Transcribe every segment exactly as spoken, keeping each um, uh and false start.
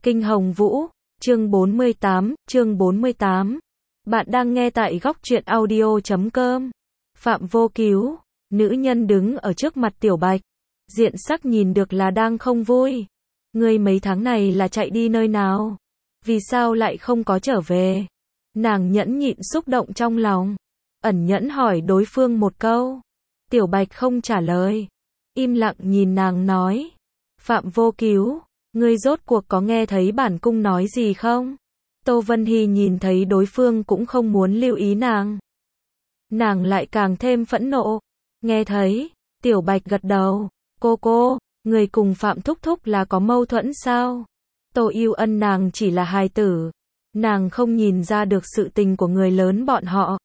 Kinh Hồng Vũ, chương bốn mươi tám, chương bốn mươi tám. Bạn đang nghe tại góc truyện audio chấm com. Phạm Vô Cứu, nữ nhân đứng ở trước mặt Tiểu Bạch, diện sắc nhìn được là đang không vui. Ngươi mấy tháng này là chạy đi nơi nào? Vì sao lại không có trở về? Nàng nhẫn nhịn xúc động trong lòng, ẩn nhẫn hỏi đối phương một câu. Tiểu Bạch không trả lời, im lặng nhìn nàng nói. Phạm Vô Cứu, ngươi rốt cuộc có nghe thấy bản cung nói gì không? Tô Vân Hy nhìn thấy đối phương cũng không muốn lưu ý nàng. Nàng lại càng thêm phẫn nộ. Nghe thấy, Tiểu Bạch gật đầu. Cô cô, người cùng Phạm Thúc Thúc là có mâu thuẫn sao? Tô Yêu Ân nàng chỉ là hài tử. Nàng không nhìn ra được sự tình của người lớn bọn họ.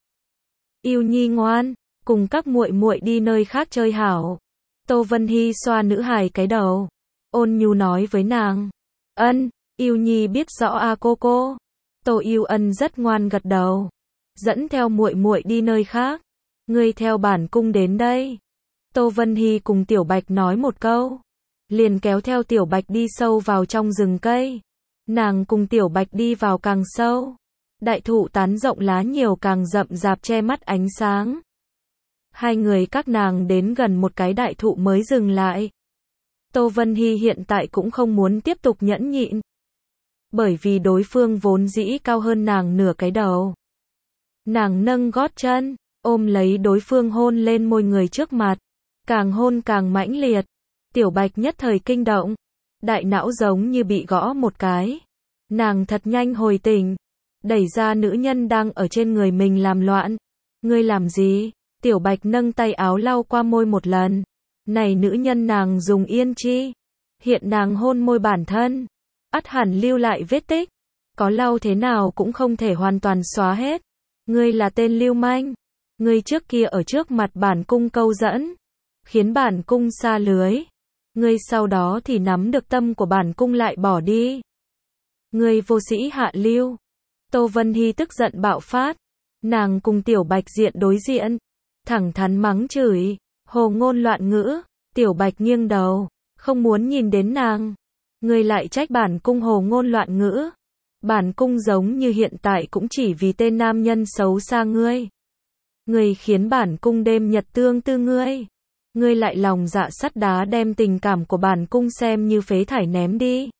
Yêu Nhi ngoan, cùng các muội muội đi nơi khác chơi hảo. Tô Vân Hy xoa nữ hài cái đầu, ôn nhu nói với nàng. Ân, Yêu Nhi biết rõ a cô cô. Tô Yêu Ân rất ngoan gật đầu. Dẫn theo muội muội đi nơi khác. Ngươi theo bản cung đến đây. Tô Vân Hy cùng Tiểu Bạch nói một câu, liền kéo theo Tiểu Bạch đi sâu vào trong rừng cây. Nàng cùng Tiểu Bạch đi vào càng sâu. Đại thụ tán rộng lá nhiều càng rậm rạp che mắt ánh sáng. Hai người các nàng đến gần một cái đại thụ mới dừng lại. Tô Vân Hy hiện tại cũng không muốn tiếp tục nhẫn nhịn. Bởi vì đối phương vốn dĩ cao hơn nàng nửa cái đầu. Nàng nâng gót chân, ôm lấy đối phương hôn lên môi người trước mặt. Càng hôn càng mãnh liệt. Tiểu Bạch nhất thời kinh động. Đại não giống như bị gõ một cái. Nàng thật nhanh hồi tỉnh. Đẩy ra nữ nhân đang ở trên người mình làm loạn. Ngươi làm gì? Tiểu Bạch nâng tay áo lau qua môi một lần. Này nữ nhân nàng dùng yên chi? Hiện nàng hôn môi bản thân. Ắt hẳn lưu lại vết tích. Có lau thế nào cũng không thể hoàn toàn xóa hết. Ngươi là tên lưu manh. Ngươi trước kia ở trước mặt bản cung câu dẫn. Khiến bản cung xa lưới. Ngươi sau đó thì nắm được tâm của bản cung lại bỏ đi. Ngươi vô sĩ hạ lưu. Tô Vân Hy tức giận bạo phát. Nàng cùng Tiểu Bạch diện đối diện. Thẳng thắn mắng chửi. Hồ ngôn loạn ngữ. Tiểu Bạch nghiêng đầu, không muốn nhìn đến nàng. Ngươi lại trách bản cung hồ ngôn loạn ngữ. Bản cung giống như hiện tại cũng chỉ vì tên nam nhân xấu xa ngươi. Ngươi khiến bản cung đêm nhật tương tư ngươi. Ngươi lại lòng dạ sắt đá đem tình cảm của bản cung xem như phế thải ném đi.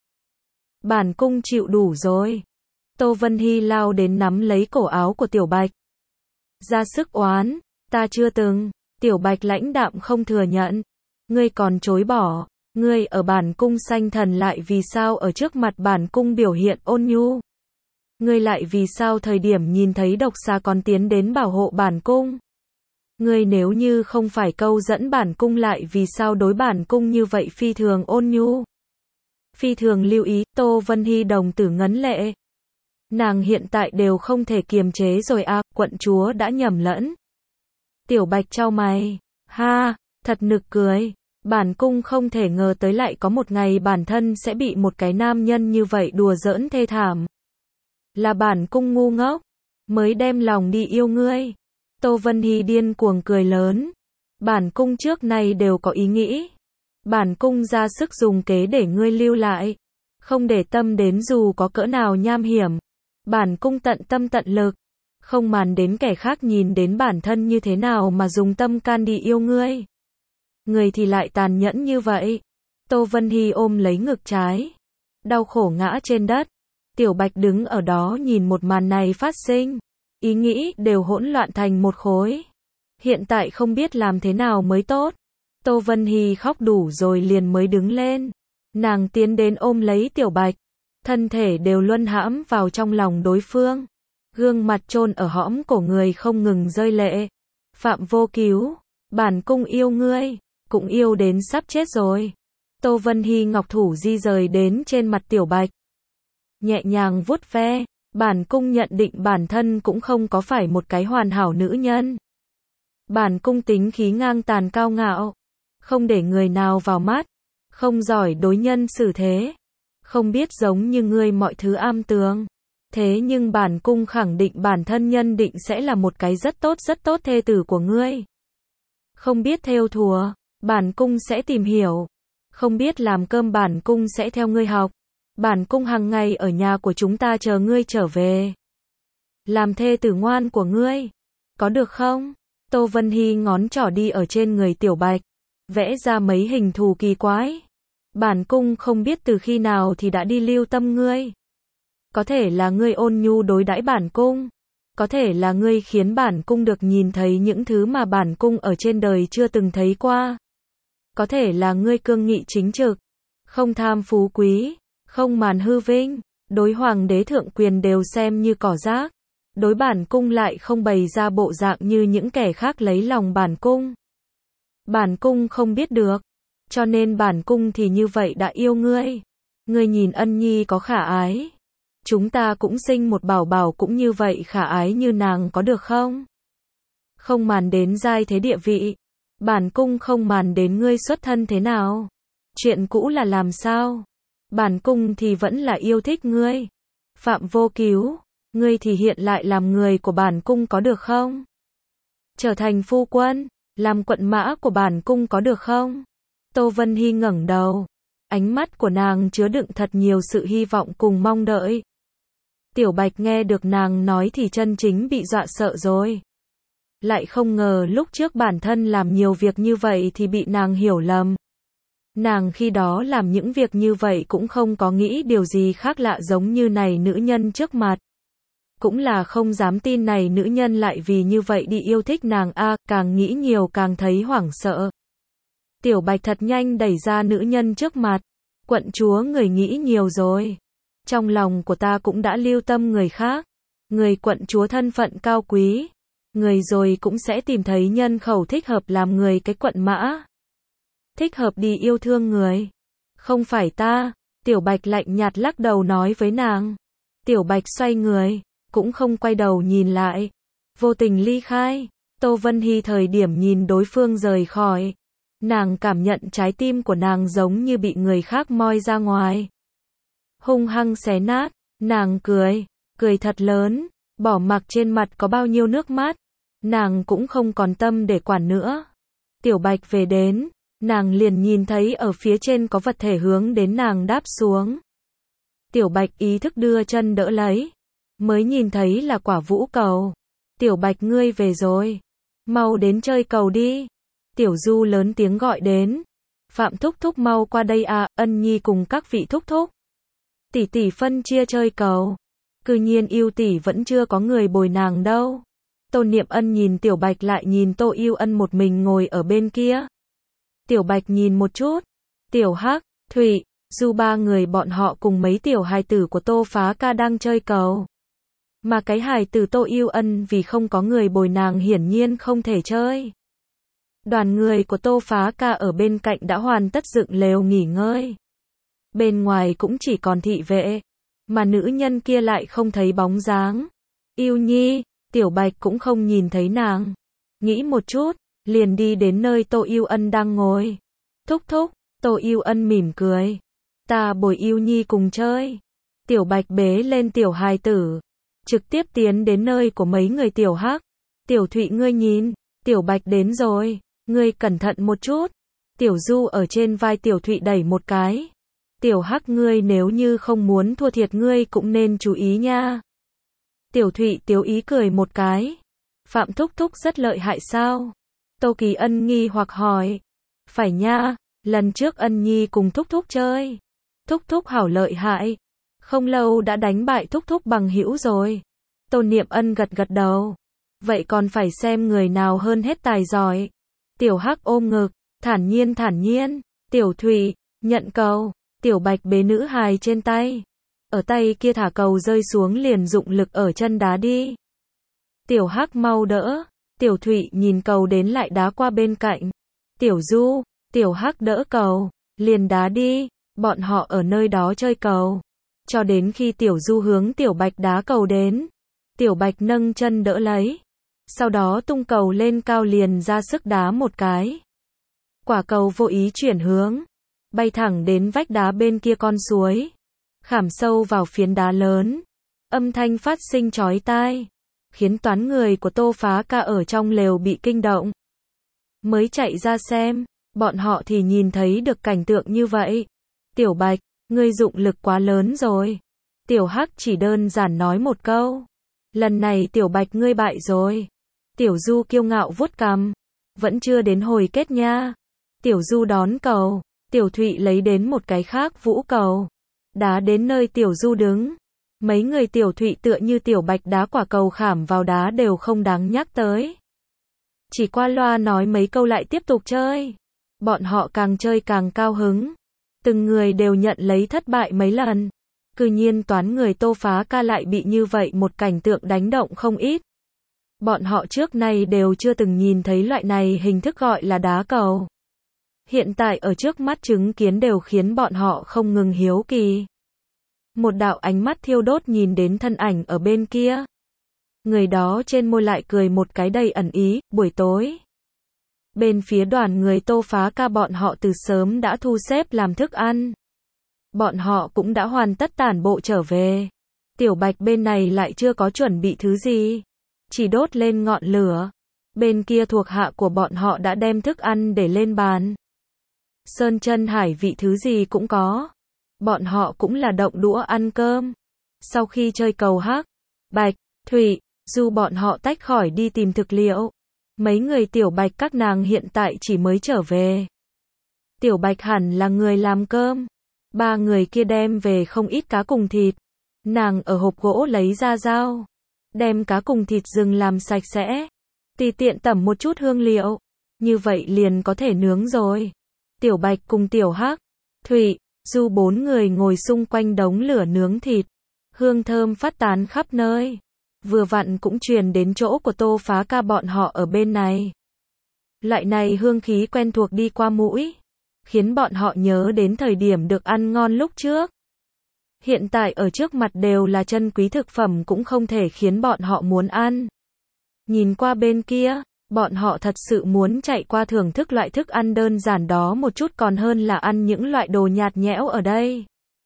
Bản cung chịu đủ rồi. Tô Vân Hy lao đến nắm lấy cổ áo của Tiểu Bạch. Ra sức oán, ta chưa từng. Tiểu Bạch lãnh đạm không thừa nhận. Ngươi còn chối bỏ. Ngươi ở bản cung sanh thần lại vì sao ở trước mặt bản cung biểu hiện ôn nhu? Ngươi lại vì sao thời điểm nhìn thấy độc xà còn tiến đến bảo hộ bản cung? Ngươi nếu như không phải câu dẫn bản cung lại vì sao đối bản cung như vậy phi thường ôn nhu? Phi thường lưu ý, Tô Vân Hy đồng tử ngấn lệ. Nàng hiện tại đều không thể kiềm chế rồi à, quận chúa đã nhầm lẫn. Tiểu Bạch chau mày, ha, thật nực cười. Bản cung không thể ngờ tới lại có một ngày bản thân sẽ bị một cái nam nhân như vậy đùa giỡn thê thảm. Là bản cung ngu ngốc, mới đem lòng đi yêu ngươi. Tô Vân Hy điên cuồng cười lớn. Bản cung trước nay đều có ý nghĩ. Bản cung ra sức dùng kế để ngươi lưu lại. Không để tâm đến dù có cỡ nào nham hiểm. Bản cung tận tâm tận lực. Không màn đến kẻ khác nhìn đến bản thân như thế nào mà dùng tâm can đi yêu ngươi. Người thì lại tàn nhẫn như vậy. Tô Vân Hy ôm lấy ngực trái. Đau khổ ngã trên đất. Tiểu Bạch đứng ở đó nhìn một màn này phát sinh. Ý nghĩ đều hỗn loạn thành một khối. Hiện tại không biết làm thế nào mới tốt. Tô Vân Hy khóc đủ rồi liền mới đứng lên. Nàng tiến đến ôm lấy Tiểu Bạch. Thân thể đều luân hãm vào trong lòng đối phương. Gương mặt chôn ở hõm cổ người không ngừng rơi lệ. Phạm Vô Cứu, bản cung yêu ngươi. Cũng yêu đến sắp chết rồi. Tô Vân Hy ngọc thủ di rời đến trên mặt Tiểu Bạch. Nhẹ nhàng vuốt ve. Bản cung nhận định bản thân cũng không có phải một cái hoàn hảo nữ nhân. Bản cung tính khí ngang tàn cao ngạo. Không để người nào vào mắt. Không giỏi đối nhân xử thế. Không biết giống như ngươi mọi thứ am tường. Thế nhưng bản cung khẳng định bản thân nhân định sẽ là một cái rất tốt rất tốt thê tử của ngươi. Không biết thêu thùa. Bản cung sẽ tìm hiểu. Không biết làm cơm bản cung sẽ theo ngươi học. Bản cung hàng ngày ở nhà của chúng ta chờ ngươi trở về. Làm thê tử ngoan của ngươi. Có được không? Tô Vân Hy ngón trỏ đi ở trên người Tiểu Bạch. Vẽ ra mấy hình thù kỳ quái. Bản cung không biết từ khi nào thì đã đi lưu tâm ngươi. Có thể là ngươi ôn nhu đối đãi bản cung. Có thể là ngươi khiến bản cung được nhìn thấy những thứ mà bản cung ở trên đời chưa từng thấy qua. Có thể là ngươi cương nghị chính trực. Không tham phú quý. Không màn hư vinh. Đối hoàng đế thượng quyền đều xem như cỏ rác. Đối bản cung lại không bày ra bộ dạng như những kẻ khác lấy lòng bản cung. Bản cung không biết được. Cho nên bản cung thì như vậy đã yêu ngươi. Ngươi nhìn Ân Nhi có khả ái. Chúng ta cũng sinh một bảo bảo cũng như vậy khả ái như nàng có được không? Không màn đến giai thế địa vị. Bản cung không màn đến ngươi xuất thân thế nào. Chuyện cũ là làm sao? Bản cung thì vẫn là yêu thích ngươi. Phạm Vô Cứu, ngươi thì hiện lại làm người của bản cung có được không? Trở thành phu quân, làm quận mã của bản cung có được không? Tô Vân Hy ngẩng đầu. Ánh mắt của nàng chứa đựng thật nhiều sự hy vọng cùng mong đợi. Tiểu Bạch nghe được nàng nói thì chân chính bị dọa sợ rồi. Lại không ngờ lúc trước bản thân làm nhiều việc như vậy thì bị nàng hiểu lầm. Nàng khi đó làm những việc như vậy cũng không có nghĩ điều gì khác lạ giống như này nữ nhân trước mặt. Cũng là không dám tin này nữ nhân lại vì như vậy đi yêu thích nàng a, à, càng nghĩ nhiều càng thấy hoảng sợ. Tiểu Bạch thật nhanh đẩy ra nữ nhân trước mặt. Quận chúa người nghĩ nhiều rồi. Trong lòng của ta cũng đã lưu tâm người khác. Người quận chúa thân phận cao quý. Người rồi cũng sẽ tìm thấy nhân khẩu thích hợp làm người cái quận mã. Thích hợp đi yêu thương người. Không phải ta. Tiểu Bạch lạnh nhạt lắc đầu nói với nàng. Tiểu Bạch xoay người. Cũng không quay đầu nhìn lại. Vô tình ly khai. Tô Vân Hy thời điểm nhìn đối phương rời khỏi. Nàng cảm nhận trái tim của nàng giống như bị người khác moi ra ngoài. Hung hăng xé nát. Nàng cười. Cười thật lớn. Bỏ mặc trên mặt có bao nhiêu nước mắt. Nàng cũng không còn tâm để quản nữa. Tiểu Bạch về đến. Nàng liền nhìn thấy ở phía trên có vật thể hướng đến nàng đáp xuống. Tiểu Bạch ý thức đưa chân đỡ lấy. Mới nhìn thấy là quả vũ cầu. Tiểu Bạch ngươi về rồi. Mau đến chơi cầu đi. Tiểu Du lớn tiếng gọi đến. Phạm thúc thúc mau qua đây à, Ân Nhi cùng các vị thúc thúc. Tỷ tỷ phân chia chơi cầu. Cư nhiên Yêu tỷ vẫn chưa có người bồi nàng đâu. Tô Niệm Ân nhìn Tiểu Bạch lại nhìn Tô Yêu Ân một mình ngồi ở bên kia. Tiểu Bạch nhìn một chút. Tiểu Hắc, Thụy, Du ba người bọn họ cùng mấy tiểu hài tử của Tô Phá Ca đang chơi cầu. Mà cái hài tử Tô Yêu Ân vì không có người bồi nàng hiển nhiên không thể chơi. Đoàn người của Tô Phá Ca ở bên cạnh đã hoàn tất dựng lều nghỉ ngơi. Bên ngoài cũng chỉ còn thị vệ. Mà nữ nhân kia lại không thấy bóng dáng. Yêu Nhi, Tiểu Bạch cũng không nhìn thấy nàng. Nghĩ một chút, liền đi đến nơi Tô Yêu Ân đang ngồi. Thúc thúc, Tô Yêu Ân mỉm cười. Ta bồi Yêu Nhi cùng chơi. Tiểu Bạch bế lên tiểu hài tử. Trực tiếp tiến đến nơi của mấy người Tiểu Hắc. Tiểu Thụy ngươi nhìn, Tiểu Bạch đến rồi. Ngươi cẩn thận một chút. Tiểu Du ở trên vai Tiểu Thụy đẩy một cái. Tiểu Hắc ngươi nếu như không muốn thua thiệt ngươi cũng nên chú ý nha. Tiểu Thụy tiếu ý cười một cái. Phạm thúc thúc rất lợi hại sao? Tô Kỳ Ân nghi hoặc hỏi. Phải nha, lần trước Ân Nhi cùng thúc thúc chơi. Thúc thúc hảo lợi hại. Không lâu đã đánh bại thúc thúc bằng hữu rồi. Tô Niệm Ân gật gật đầu. Vậy còn phải xem người nào hơn hết tài giỏi. Tiểu Hắc ôm ngực, thản nhiên thản nhiên. Tiểu Thụy, nhận cầu. Tiểu Bạch bế nữ hài trên tay. Ở tay kia thả cầu rơi xuống liền dụng lực ở chân đá đi. Tiểu Hắc mau đỡ. Tiểu Thụy nhìn cầu đến lại đá qua bên cạnh. Tiểu Du, Tiểu Hắc đỡ cầu, liền đá đi. Bọn họ ở nơi đó chơi cầu. Cho đến khi Tiểu Du hướng Tiểu Bạch đá cầu đến. Tiểu Bạch nâng chân đỡ lấy. Sau đó tung cầu lên cao liền ra sức đá một cái. Quả cầu vô ý chuyển hướng. Bay thẳng đến vách đá bên kia con suối. Khảm sâu vào phiến đá lớn. Âm thanh phát sinh chói tai. Khiến toán người của Tô Phá Ca ở trong lều bị kinh động. Mới chạy ra xem. Bọn họ thì nhìn thấy được cảnh tượng như vậy. Tiểu Bạch, Ngươi dụng lực quá lớn rồi. Tiểu Hắc chỉ đơn giản nói một câu. Lần này Tiểu Bạch ngươi bại rồi. Tiểu Du kiêu ngạo vuốt cằm. Vẫn chưa đến hồi kết nha. Tiểu Du đón cầu. Tiểu Thụy lấy đến một cái khác vũ cầu. Đá đến nơi Tiểu Du đứng. Mấy người Tiểu Thụy tựa như Tiểu Bạch đá quả cầu khảm vào đá đều không đáng nhắc tới. Chỉ qua loa nói mấy câu lại tiếp tục chơi. Bọn họ càng chơi càng cao hứng. Từng người đều nhận lấy thất bại mấy lần. Cư nhiên toán người Tô Phá Ca lại bị như vậy một cảnh tượng đánh động không ít. Bọn họ trước nay đều chưa từng nhìn thấy loại này hình thức gọi là đá cầu. Hiện tại ở trước mắt chứng kiến đều khiến bọn họ không ngừng hiếu kỳ. Một đạo ánh mắt thiêu đốt nhìn đến thân ảnh ở bên kia. Người đó trên môi lại cười một cái đầy ẩn ý, buổi tối. Bên phía đoàn người Tô Phá Ca bọn họ từ sớm đã thu xếp làm thức ăn. Bọn họ cũng đã hoàn tất tản bộ trở về. Tiểu Bạch bên này lại chưa có chuẩn bị thứ gì. Chỉ đốt lên ngọn lửa. Bên kia thuộc hạ của bọn họ đã đem thức ăn để lên bàn. Sơn chân hải vị thứ gì cũng có. Bọn họ cũng là động đũa ăn cơm. Sau khi chơi cầu Hắc, Bạch, Thụy, Du bọn họ tách khỏi đi tìm thực liệu. Mấy người Tiểu Bạch các nàng hiện tại chỉ mới trở về. Tiểu Bạch hẳn là người làm cơm. Ba người kia đem về không ít cá cùng thịt. Nàng ở hộp gỗ lấy ra dao. Đem cá cùng thịt rừng làm sạch sẽ. Tùy tiện tẩm một chút hương liệu. Như vậy liền có thể nướng rồi. Tiểu Bạch cùng Tiểu Hắc, Thụy, Du bốn người ngồi xung quanh đống lửa nướng thịt. Hương thơm phát tán khắp nơi. Vừa vặn cũng truyền đến chỗ của Tô Phá Ca bọn họ ở bên này. Loại này hương khí quen thuộc đi qua mũi. Khiến bọn họ nhớ đến thời điểm được ăn ngon lúc trước. Hiện tại ở trước mặt đều là chân quý thực phẩm cũng không thể khiến bọn họ muốn ăn. Nhìn qua bên kia, bọn họ thật sự muốn chạy qua thưởng thức loại thức ăn đơn giản đó một chút còn hơn là ăn những loại đồ nhạt nhẽo ở đây.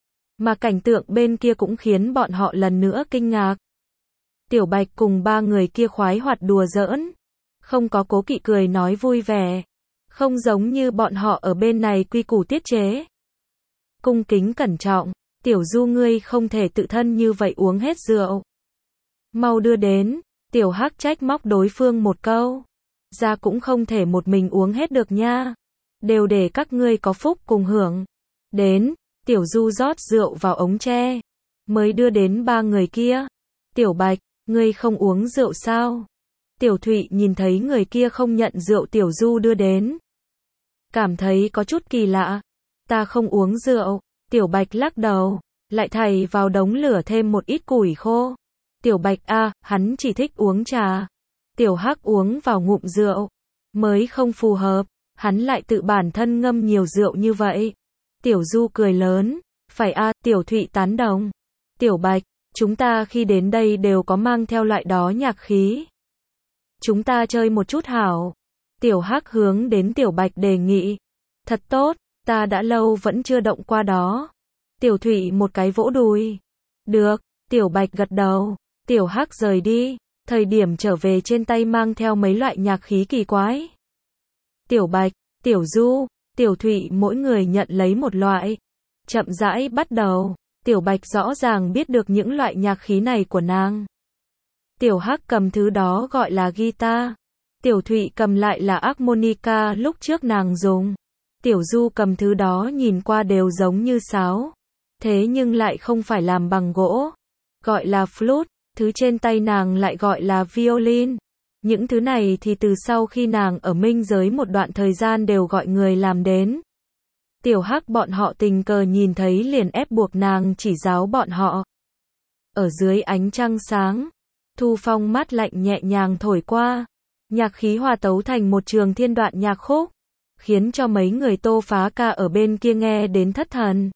Mà cảnh tượng bên kia cũng khiến bọn họ lần nữa kinh ngạc. Tiểu Bạch cùng ba người kia khoái hoạt đùa giỡn. Không có cố kỵ cười nói vui vẻ. Không giống như bọn họ ở bên này quy củ tiết chế. Cung kính cẩn trọng. Tiểu Du ngươi không thể tự thân như vậy uống hết rượu. Mau đưa đến. Tiểu Hắc trách móc đối phương một câu. Ra cũng không thể một mình uống hết được nha. Đều để các ngươi có phúc cùng hưởng. Đến. Tiểu Du rót rượu vào ống tre. Mới đưa đến ba người kia. Tiểu Bạch, ngươi không uống rượu sao? Tiểu Thụy nhìn thấy người kia không nhận rượu Tiểu Du đưa đến. Cảm thấy có chút kỳ lạ. Ta không uống rượu. Tiểu Bạch lắc đầu. Lại thầy vào đống lửa thêm một ít củi khô. Tiểu Bạch a, hắn chỉ thích uống trà. Tiểu Hắc uống vào ngụm rượu. Mới không phù hợp. Hắn lại tự bản thân ngâm nhiều rượu như vậy. Tiểu Du cười lớn. Phải a, Tiểu Thụy tán đồng. Tiểu Bạch, chúng ta khi đến đây đều có mang theo loại đó nhạc khí. Chúng ta chơi một chút hảo. Tiểu Hắc hướng đến Tiểu Bạch đề nghị. Thật tốt, ta đã lâu vẫn chưa động qua đó. Tiểu Thụy một cái vỗ đùi. Được, Tiểu Bạch gật đầu. Tiểu Hắc rời đi. Thời điểm trở về trên tay mang theo mấy loại nhạc khí kỳ quái. Tiểu Bạch, Tiểu Du, Tiểu Thụy mỗi người nhận lấy một loại. Chậm rãi bắt đầu. Tiểu Bạch rõ ràng biết được những loại nhạc khí này của nàng. Tiểu Hắc cầm thứ đó gọi là guitar. Tiểu Thụy cầm lại là harmonica lúc trước nàng dùng. Tiểu Du cầm thứ đó nhìn qua đều giống như sáo. Thế nhưng lại không phải làm bằng gỗ. Gọi là flute. Thứ trên tay nàng lại gọi là violin. Những thứ này thì từ sau khi nàng ở minh giới một đoạn thời gian đều gọi người làm đến. Tiểu Hắc bọn họ tình cờ nhìn thấy liền ép buộc nàng chỉ giáo bọn họ. Ở dưới ánh trăng sáng, thu phong mát lạnh nhẹ nhàng thổi qua, nhạc khí hòa tấu thành một trường thiên đoạn nhạc khúc, khiến cho mấy người Tô Phá Ca ở bên kia nghe đến thất thần.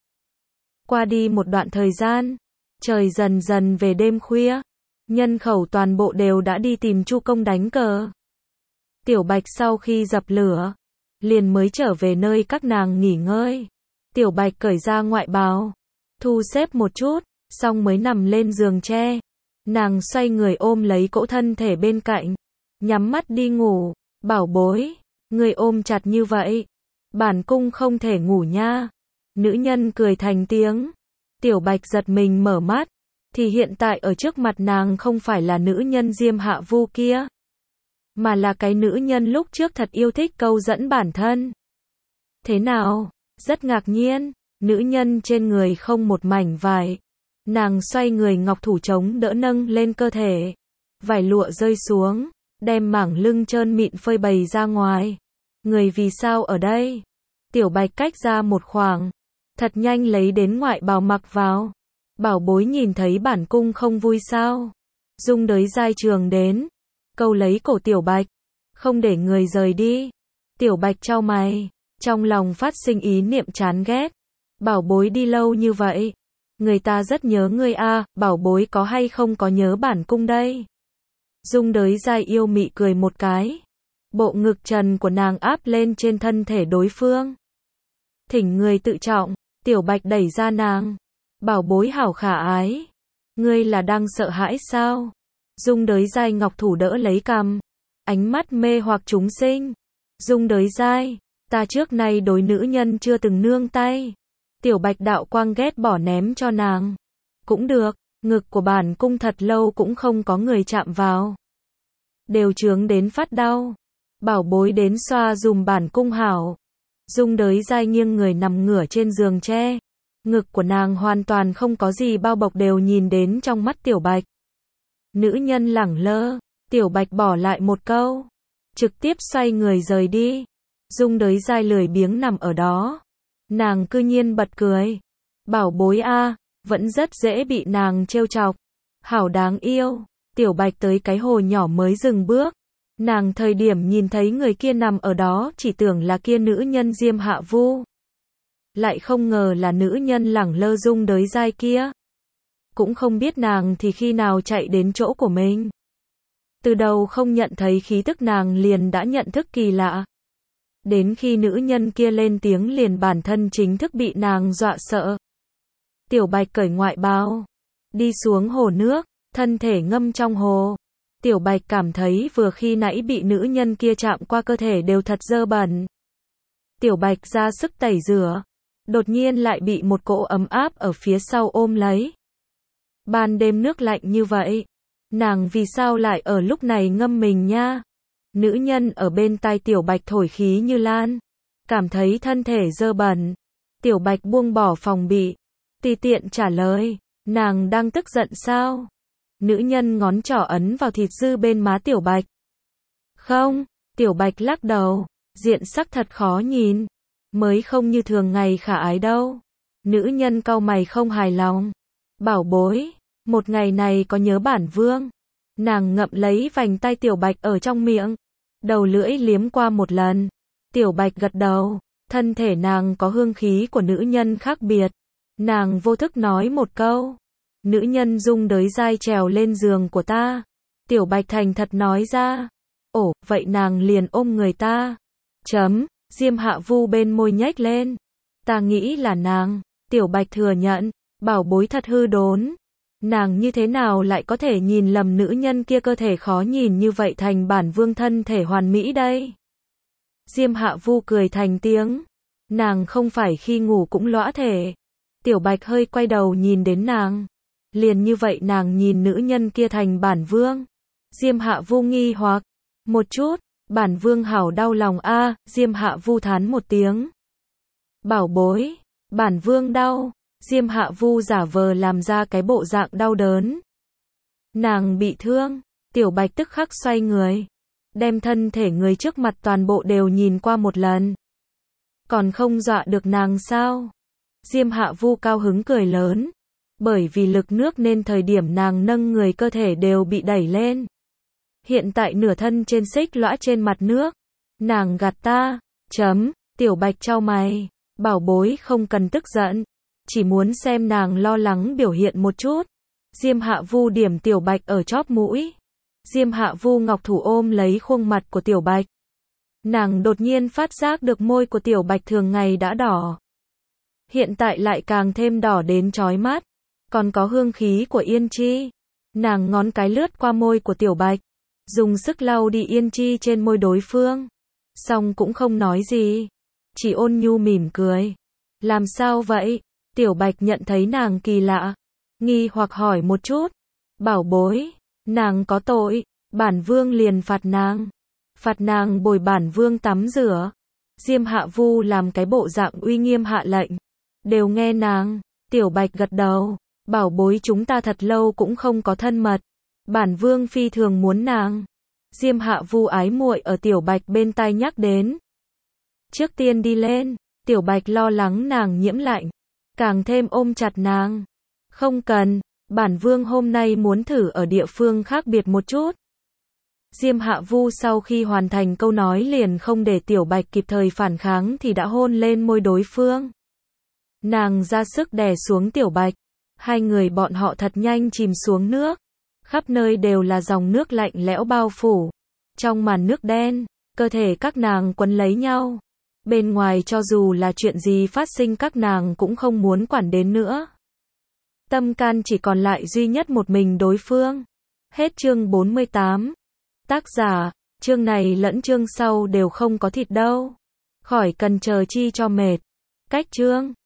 Qua đi một đoạn thời gian, trời dần dần về đêm khuya, nhân khẩu toàn bộ đều đã đi tìm Chu Công đánh cờ. Tiểu Bạch sau khi dập lửa, liền mới trở về nơi các nàng nghỉ ngơi. Tiểu Bạch cởi ra ngoại bào, thu xếp một chút, xong mới nằm lên giường tre. Nàng xoay người ôm lấy cỗ thân thể bên cạnh, nhắm mắt đi ngủ. Bảo bối, người ôm chặt như vậy, bản cung không thể ngủ nha. Nữ nhân cười thành tiếng. Tiểu Bạch giật mình mở mắt, thì hiện tại ở trước mặt nàng không phải là nữ nhân Diêm Hạ Vu kia, mà là cái nữ nhân lúc trước thật yêu thích câu dẫn bản thân. Thế nào? Rất ngạc nhiên, nữ nhân trên người không một mảnh vải. Nàng xoay người ngọc thủ chống đỡ nâng lên cơ thể. Vải lụa rơi xuống, đem mảng lưng trơn mịn phơi bày ra ngoài. Người vì sao ở đây? Tiểu Bạch cách ra một khoảng, thật nhanh lấy đến ngoại bào mặc vào. Bảo bối nhìn thấy bản cung không vui sao? Dung đới giai trường đến, câu lấy cổ Tiểu Bạch, không để người rời đi. Tiểu Bạch chau mày, trong lòng phát sinh ý niệm chán ghét. Bảo bối đi lâu như vậy, người ta rất nhớ ngươi a, bảo bối có hay không có nhớ bản cung đây? Dung đới giai yêu mị cười một cái. Bộ ngực trần của nàng áp lên trên thân thể đối phương. Thỉnh người tự trọng, Tiểu Bạch đẩy ra nàng. Bảo bối hảo khả ái. Ngươi là đang sợ hãi sao? Dung đới giai ngọc thủ đỡ lấy cằm. Ánh mắt mê hoặc chúng sinh. Dung đới giai, ta trước nay đối nữ nhân chưa từng nương tay. Tiểu Bạch đạo quang ghét bỏ ném cho nàng. Cũng được, ngực của bản cung thật lâu cũng không có người chạm vào. Đều chướng đến phát đau. Bảo bối đến xoa dùm bản cung hảo. Dung đới giai nghiêng người nằm ngửa trên giường tre. Ngực của nàng hoàn toàn không có gì bao bọc đều nhìn đến trong mắt Tiểu Bạch. Nữ nhân lẳng lơ, Tiểu Bạch bỏ lại một câu. Trực tiếp xoay người rời đi. Dung đới giai lười biếng nằm ở đó. Nàng cư nhiên bật cười. Bảo bối a, vẫn rất dễ bị nàng trêu chọc. Hảo đáng yêu. Tiểu Bạch tới cái hồ nhỏ mới dừng bước. Nàng thời điểm nhìn thấy người kia nằm ở đó chỉ tưởng là kia nữ nhân Diêm Hạ Vu. Lại không ngờ là nữ nhân lẳng lơ Dung đới giai kia. Cũng không biết nàng thì khi nào chạy đến chỗ của mình. Từ đầu không nhận thấy khí tức nàng liền đã nhận thức kỳ lạ. Đến khi nữ nhân kia lên tiếng liền bản thân chính thức bị nàng dọa sợ. Tiểu Bạch cởi ngoại bào, đi xuống hồ nước, thân thể ngâm trong hồ. Tiểu Bạch cảm thấy vừa khi nãy bị nữ nhân kia chạm qua cơ thể đều thật dơ bẩn. Tiểu Bạch ra sức tẩy rửa, đột nhiên lại bị một cỗ ấm áp ở phía sau ôm lấy. Ban đêm nước lạnh như vậy, nàng vì sao lại ở lúc này ngâm mình nha? Nữ nhân ở bên tai Tiểu Bạch thổi khí như lan, cảm thấy thân thể dơ bẩn. Tiểu Bạch buông bỏ phòng bị, tùy tiện trả lời, nàng đang tức giận sao? Nữ nhân ngón trỏ ấn vào thịt dư bên má Tiểu Bạch. Không, Tiểu Bạch lắc đầu, diện sắc thật khó nhìn, mới không như thường ngày khả ái đâu. Nữ nhân cau mày không hài lòng. Bảo bối, một ngày này có nhớ bản vương? Nàng ngậm lấy vành tay Tiểu Bạch ở trong miệng, đầu lưỡi liếm qua một lần. Tiểu Bạch gật đầu, thân thể nàng có hương khí của nữ nhân khác biệt. Nàng vô thức nói một câu. Nữ nhân Dung đới giai trèo lên giường của ta. Tiểu Bạch thành thật nói ra. Ồ, vậy nàng liền ôm người ta. Chấm, Diêm Hạ Vu bên môi nhếch lên. Ta nghĩ là nàng. Tiểu Bạch thừa nhận, bảo bối thật hư đốn. Nàng như thế nào lại có thể nhìn lầm nữ nhân kia cơ thể khó nhìn như vậy thành bản vương thân thể hoàn mỹ đây? Diêm Hạ Vu cười thành tiếng. Nàng không phải khi ngủ cũng lõa thể. Tiểu Bạch hơi quay đầu nhìn đến nàng. Liền như vậy nàng nhìn nữ nhân kia thành bản vương. Diêm Hạ Vu nghi hoặc. Một chút, bản vương hảo đau lòng a. À, Diêm Hạ Vu thán một tiếng. Bảo bối, bản vương đau. Diêm Hạ Vu giả vờ làm ra cái bộ dạng đau đớn. Nàng bị thương. Tiểu Bạch tức khắc xoay người, đem thân thể người trước mặt toàn bộ đều nhìn qua một lần. Còn không dọa được nàng sao? Diêm Hạ Vu cao hứng cười lớn. Bởi vì lực nước nên thời điểm nàng nâng người cơ thể đều bị đẩy lên. Hiện tại nửa thân trên xích lõa trên mặt nước. Nàng gạt ta. Chấm. Tiểu Bạch chau mày. Bảo bối không cần tức giận. Chỉ muốn xem nàng lo lắng biểu hiện một chút. Diêm Hạ Vu điểm Tiểu Bạch ở chóp mũi. Diêm Hạ Vu ngọc thủ ôm lấy khuôn mặt của Tiểu Bạch. Nàng đột nhiên phát giác được môi của Tiểu Bạch thường ngày đã đỏ. Hiện tại lại càng thêm đỏ đến chói mắt. Còn có hương khí của yên chi. Nàng ngón cái lướt qua môi của Tiểu Bạch. Dùng sức lau đi yên chi trên môi đối phương. Xong cũng không nói gì. Chỉ ôn nhu mỉm cười. Làm sao vậy? Tiểu Bạch nhận thấy nàng kỳ lạ, nghi hoặc hỏi một chút. Bảo bối, nàng có tội, bản vương liền phạt nàng. Phạt nàng bồi bản vương tắm rửa. Diêm Hạ Vu làm cái bộ dạng uy nghiêm hạ lệnh. Đều nghe nàng. Tiểu Bạch gật đầu. Bảo bối chúng ta thật lâu cũng không có thân mật. Bản vương phi thường muốn nàng. Diêm Hạ Vu ái muội ở Tiểu Bạch bên tai nhắc đến. Trước tiên đi lên. Tiểu Bạch lo lắng nàng nhiễm lạnh, càng thêm ôm chặt nàng. Không cần, bản vương hôm nay muốn thử ở địa phương khác biệt một chút. Diêm Hạ Vu sau khi hoàn thành câu nói liền không để Tiểu Bạch kịp thời phản kháng thì đã hôn lên môi đối phương. Nàng ra sức đè xuống Tiểu Bạch, hai người bọn họ thật nhanh chìm xuống nước. Khắp nơi đều là dòng nước lạnh lẽo bao phủ. Trong màn nước đen, cơ thể các nàng quấn lấy nhau. Bên ngoài cho dù là chuyện gì phát sinh các nàng cũng không muốn quản đến nữa. Tâm can chỉ còn lại duy nhất một mình đối phương. Hết chương bốn mươi tám. Tác giả, chương này lẫn chương sau đều không có thịt đâu. Khỏi cần chờ chi cho mệt. Cách chương.